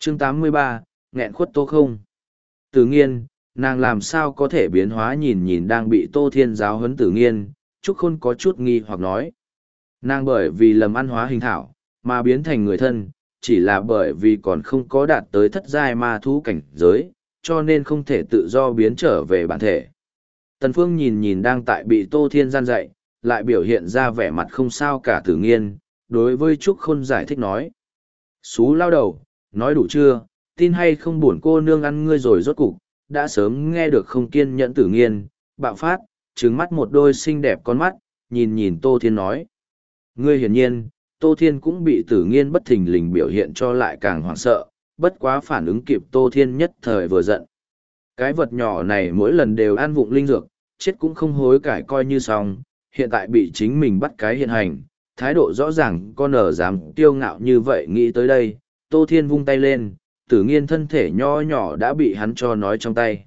Chương 83, nghẹn khuất Tô Không. Tử Nghiên, nàng làm sao có thể biến hóa nhìn nhìn đang bị Tô Thiên giáo huấn Tử Nghiên, Trúc Khôn có chút nghi hoặc nói. Nàng bởi vì lầm ăn hóa hình thảo, mà biến thành người thân, chỉ là bởi vì còn không có đạt tới thất giai ma thú cảnh giới, cho nên không thể tự do biến trở về bản thể. Tần Phương nhìn nhìn đang tại bị Tô Thiên gian dạy, lại biểu hiện ra vẻ mặt không sao cả Tử Nghiên, đối với Trúc Khôn giải thích nói. Xú lao đầu, nói đủ chưa, tin hay không buồn cô nương ăn ngươi rồi rốt cục, đã sớm nghe được không kiên nhẫn Tử Nghiên, bạo phát, trừng mắt một đôi xinh đẹp con mắt, nhìn nhìn Tô Thiên nói. Ngươi hiển nhiên, Tô Thiên cũng bị Tử Nghiên bất thình lình biểu hiện cho lại càng hoảng sợ, bất quá phản ứng kịp Tô Thiên nhất thời vừa giận. Cái vật nhỏ này mỗi lần đều ăn vụng linh dược, chết cũng không hối cải coi như xong, hiện tại bị chính mình bắt cái hiện hành, thái độ rõ ràng con ở dám kiêu ngạo như vậy nghĩ tới đây, Tô Thiên vung tay lên, Tử Nghiên thân thể nho nhỏ đã bị hắn cho nói trong tay.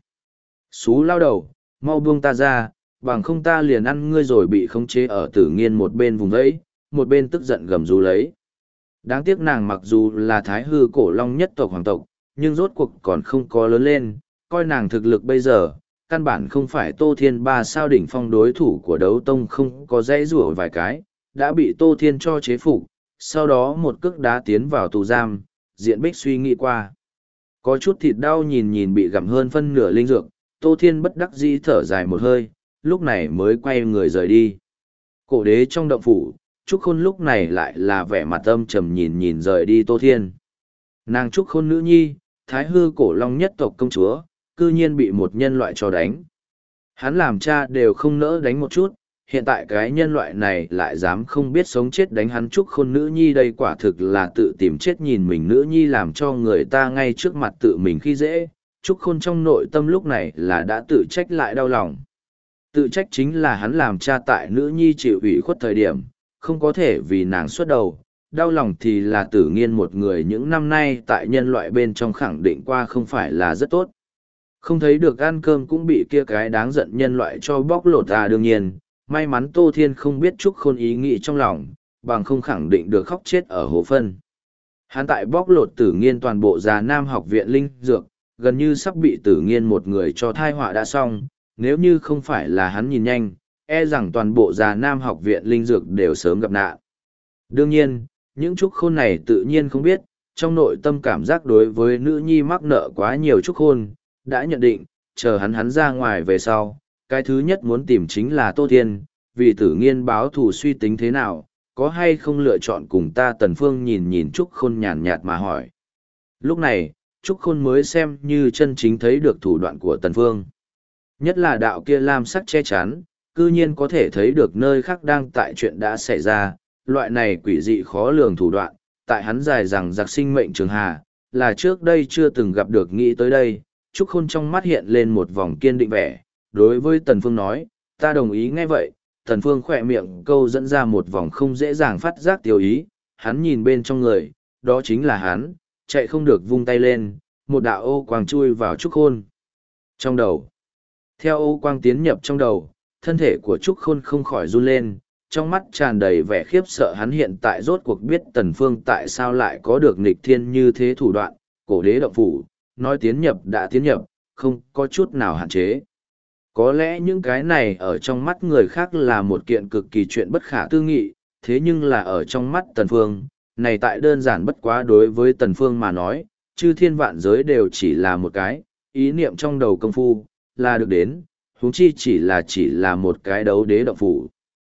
Xú lao đầu, mau buông ta ra, bằng không ta liền ăn ngươi rồi bị khống chế ở Tử Nghiên một bên vùng vẫy, một bên tức giận gầm rú lấy. Đáng tiếc nàng mặc dù là thái hư cổ long nhất tộc hoàng tộc, nhưng rốt cuộc còn không có lớn lên, coi nàng thực lực bây giờ, căn bản không phải Tô Thiên ba sao đỉnh phong đối thủ của đấu tông không có dãy rủa vài cái, đã bị Tô Thiên cho chế phục, sau đó một cước đá tiến vào tù giam, Diện Bích suy nghĩ qua. Có chút thịt đau nhìn nhìn bị gặm hơn phân nửa linh dược, Tô Thiên bất đắc dĩ thở dài một hơi, lúc này mới quay người rời đi. Cổ đế trong động phủ, Trúc Khôn lúc này lại là vẻ mặt âm trầm nhìn nhìn rời đi Tô Thiên. Nàng Trúc Khôn nữ nhi, thái hư cổ long nhất tộc công chúa, cư nhiên bị một nhân loại cho đánh. Hắn làm cha đều không nỡ đánh một chút, hiện tại cái nhân loại này lại dám không biết sống chết đánh hắn Trúc Khôn nữ nhi, đây quả thực là tự tìm chết nhìn mình nữ nhi làm cho người ta ngay trước mặt tự mình khi dễ. Trúc Khôn trong nội tâm lúc này là đã tự trách lại đau lòng. Tự trách chính là hắn làm cha tại nữ nhi chịu ủy khuất thời điểm, không có thể vì nàng xuất đầu. Đau lòng thì là Tử Nghiên một người những năm nay tại nhân loại bên trong khẳng định qua không phải là rất tốt. Không thấy được ăn cơm cũng bị kia cái đáng giận nhân loại cho bóc lột đương nhiên, may mắn Tô Thiên không biết Trúc Khôn ý nghĩ trong lòng, bằng không khẳng định được khóc chết ở hố phân. Hắn tại bóc lột Tử Nghiên toàn bộ Già Nam học viện linh dược, gần như sắp bị Tử Nghiên một người cho thai họa đã xong, nếu như không phải là hắn nhìn nhanh, e rằng toàn bộ Già Nam học viện linh dược đều sớm gặp nạn. Đương nhiên, những Trúc Khôn này tự nhiên không biết, trong nội tâm cảm giác đối với nữ nhi mắc nợ quá nhiều Trúc Khôn, đã nhận định, chờ hắn ra ngoài về sau, cái thứ nhất muốn tìm chính là Tô Thiên, vì Tử Nghiên báo thù suy tính thế nào, có hay không lựa chọn cùng ta Tần Phương nhìn nhìn Trúc Khôn nhàn nhạt mà hỏi. Lúc này, Trúc Khôn mới xem như chân chính thấy được thủ đoạn của Tần Phương. Nhất là đạo kia lam sắc che chắn, cư nhiên có thể thấy được nơi khác đang tại chuyện đã xảy ra, loại này quỷ dị khó lường thủ đoạn, tại hắn dài rằng giặc sinh mệnh trường hà, là trước đây chưa từng gặp được nghĩ tới đây. Trúc Khôn trong mắt hiện lên một vòng kiên định vẻ, đối với Tần Phương nói, ta đồng ý nghe vậy. Tần Phương khỏe miệng câu dẫn ra một vòng không dễ dàng phát giác tiêu ý, hắn nhìn bên trong người, đó chính là hắn, chạy không được vung tay lên, một đạo ô quang chui vào Trúc Khôn trong đầu. Theo ô quang tiến nhập trong đầu, thân thể của Trúc Khôn không khỏi run lên, trong mắt tràn đầy vẻ khiếp sợ, hắn hiện tại rốt cuộc biết Tần Phương tại sao lại có được nghịch thiên như thế thủ đoạn, cổ đế động phủ, nói tiến nhập đã tiến nhập, không có chút nào hạn chế. Có lẽ những cái này ở trong mắt người khác là một kiện cực kỳ chuyện bất khả tư nghị, thế nhưng là ở trong mắt Tần Phương, này tại đơn giản bất quá đối với Tần Phương mà nói, chư thiên vạn giới đều chỉ là một cái, ý niệm trong đầu công phu, là được đến, huống chi chỉ là một cái đấu đế động phủ.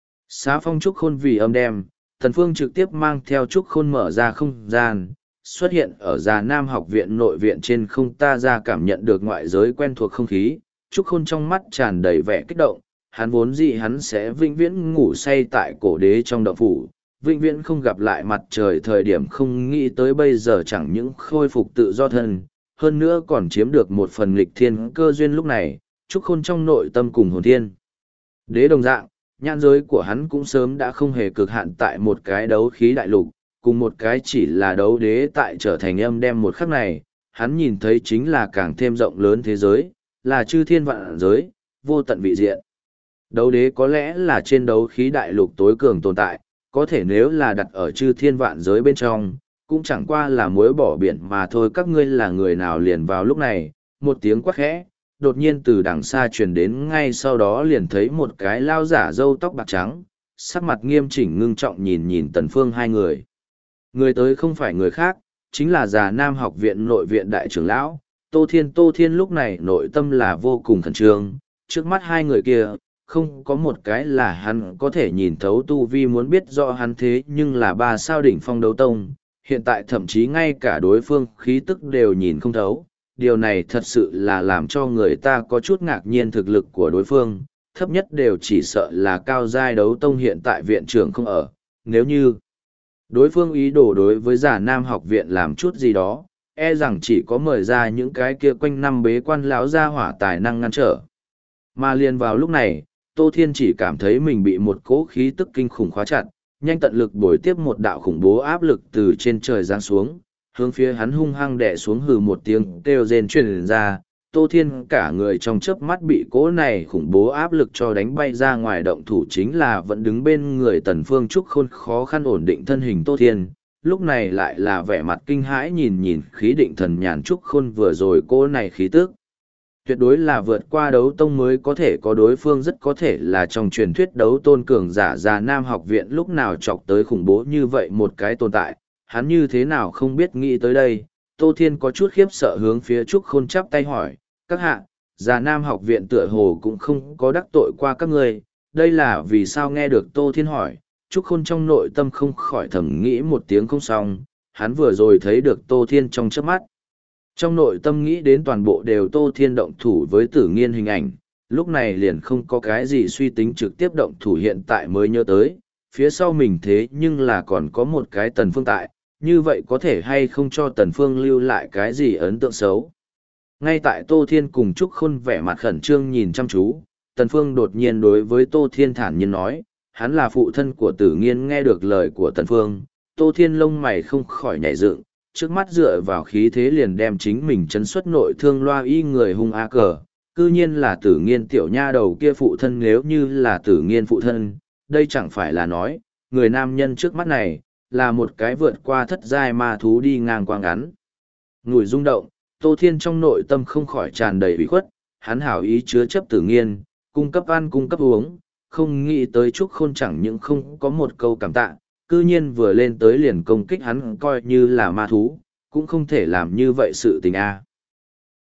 Xá phong Trúc Khôn vì âm đem, Tần Phương trực tiếp mang theo Trúc Khôn mở ra không gian, xuất hiện ở Già Nam học viện nội viện trên không, ta ra cảm nhận được ngoại giới quen thuộc không khí. Trúc Khôn trong mắt tràn đầy vẻ kích động, hắn vốn dĩ hắn sẽ vĩnh viễn ngủ say tại cổ đế trong động phủ, vĩnh viễn không gặp lại mặt trời, thời điểm không nghĩ tới bây giờ chẳng những khôi phục tự do thân, hơn nữa còn chiếm được một phần nghịch thiên cơ duyên. Lúc này, Trúc Khôn trong nội tâm cùng hồn thiên đế đồng dạng, nhãn giới của hắn cũng sớm đã không hề cực hạn tại một cái đấu khí đại lục, cùng một cái chỉ là đấu đế tại trở thành âm đem một khắc này, hắn nhìn thấy chính là càng thêm rộng lớn thế giới, là chư thiên vạn giới, vô tận vị diện. Đấu đế có lẽ là trên đấu khí đại lục tối cường tồn tại, có thể nếu là đặt ở chư thiên vạn giới bên trong, cũng chẳng qua là muối bỏ biển mà thôi, các ngươi là người nào? Liền vào lúc này, một tiếng quát khẽ, đột nhiên từ đằng xa truyền đến, ngay sau đó liền thấy một cái lao giả râu tóc bạc trắng, sắc mặt nghiêm chỉnh ngưng trọng nhìn nhìn Tần Phương hai người. Người tới không phải người khác, chính là Già Nam học viện nội viện đại trưởng lão, Tô Thiên. Tô Thiên lúc này nội tâm là vô cùng khẩn trương, trước mắt hai người kia, không có một cái là hắn có thể nhìn thấu tu vi, muốn biết rõ hắn thế nhưng là 3 sao đỉnh phong đấu tông, hiện tại thậm chí ngay cả đối phương khí tức đều nhìn không thấu. Điều này thật sự là làm cho người ta có chút ngạc nhiên, thực lực của đối phương, thấp nhất đều chỉ sợ là cao giai đấu tông, hiện tại viện trưởng không ở. Nếu như đối phương ý đồ đối với Già Nam học viện làm chút gì đó, e rằng chỉ có mời ra những cái kia quanh năm bế quan lão gia hỏa tài năng ngăn trở. Mà liền vào lúc này, Tô Thiên chỉ cảm thấy mình bị một cỗ khí tức kinh khủng khóa chặt, nhanh tận lực bồi tiếp một đạo khủng bố áp lực từ trên trời giáng xuống, hướng phía hắn hung hăng đè xuống, hừ một tiếng kêu rên truyền ra. Tô Thiên cả người trong chớp mắt bị cỗ này khủng bố áp lực cho đánh bay ra ngoài, động thủ chính là vẫn đứng bên người Tần Phương Trúc Khôn khó khăn ổn định thân hình Tô Thiên, lúc này lại là vẻ mặt kinh hãi nhìn nhìn khí định thần nhàn Trúc Khôn vừa rồi, cỗ này khí tức tuyệt đối là vượt qua đấu tông mới có thể có, đối phương rất có thể là trong truyền thuyết đấu tôn cường giả. Già Nam học viện lúc nào chọc tới khủng bố như vậy một cái tồn tại, hắn như thế nào không biết nghĩ tới đây. Tô Thiên có chút khiếp sợ hướng phía Trúc Khôn chắp tay hỏi, các hạ, Già Nam học viện tựa hồ cũng không có đắc tội qua các ngươi, đây là vì sao? Nghe được Tô Thiên hỏi, Trúc Khôn trong nội tâm không khỏi thầm nghĩ một tiếng không xong, hắn vừa rồi thấy được Tô Thiên trong chớp mắt, trong nội tâm nghĩ đến toàn bộ đều Tô Thiên động thủ với Tử Nghiên hình ảnh, lúc này liền không có cái gì suy tính trực tiếp động thủ, hiện tại mới nhớ tới, phía sau mình thế nhưng là còn có một cái Tần Phương tại, như vậy có thể hay không cho Tần Phương lưu lại cái gì ấn tượng xấu. Ngay tại Tô Thiên cùng Trúc Khôn vẻ mặt khẩn trương nhìn chăm chú, Tần Phương đột nhiên đối với Tô Thiên thản nhiên nói, hắn là phụ thân của Tử Nghiên. Nghe được lời của Tần Phương, Tô Thiên lông mày không khỏi nhảy dựng, trước mắt dựa vào khí thế liền đem chính mình chấn xuất nội thương loa y người hung a cờ, cư nhiên là Tử Nghiên tiểu nha đầu kia phụ thân. Nếu như là Tử Nghiên phụ thân, đây chẳng phải là nói, người nam nhân trước mắt này, là một cái vượt qua thất giai ma thú đi ngang qua ngắn ngủi rung động. Tô Thiên trong nội tâm không khỏi tràn đầy ủy khuất, hắn hảo ý chứa chấp Tử Nghiên, cung cấp ăn cung cấp uống, không nghĩ tới Trúc Khôn chẳng những không có một câu cảm tạ, cư nhiên vừa lên tới liền công kích hắn, coi như là ma thú, cũng không thể làm như vậy sự tình a.